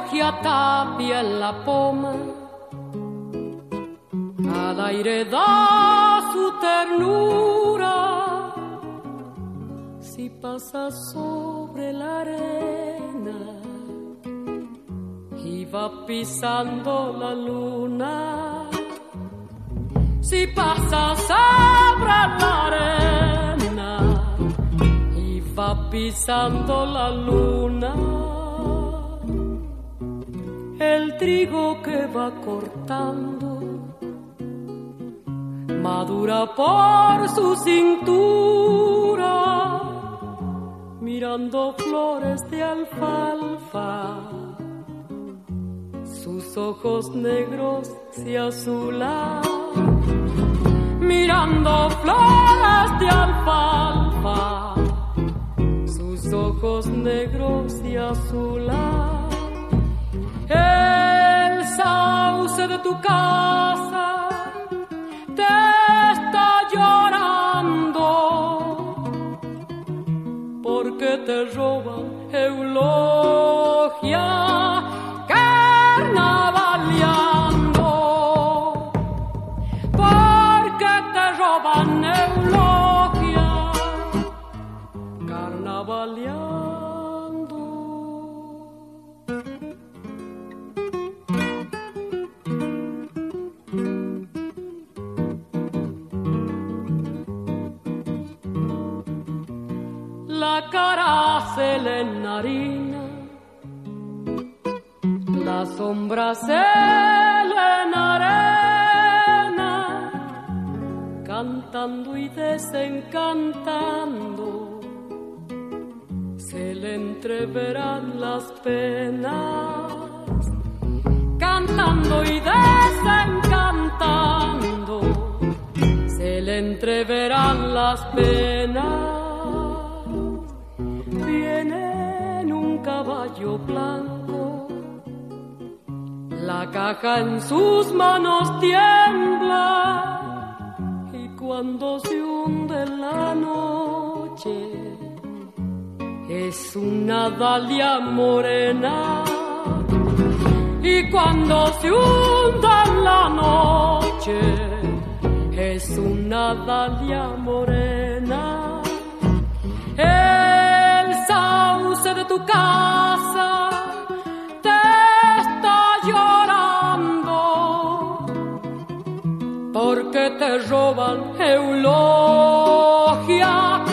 Eulogia tapia en la poma, al aire da su ternura. Si pasa sobre la arena y va pisando la luna, si pasa sobre la arena y va pisando la luna, el trigo que va cortando madura por su cintura, mirando flores de alfalfa, sus ojos negros se azulan, mirando flores de alfalfa, sus ojos negros se azulan. El sauce de tu casa te está llorando porque te roban eulogia carnavaleando, porque te roban eulogia carnavaleando. La cara se le enharina, la sombra se le enarena, cantando y desencantando, se le entreverán las penas, cantando y desencantando, se le entreverán las penas. Viene en un caballo blanco, la caja en sus manos tiembla, y cuando se hunde la noche es una dalia morena, y cuando se hunde la noche es una dalia morena. El sauce de tu casa te está llorando porque te roban eulogia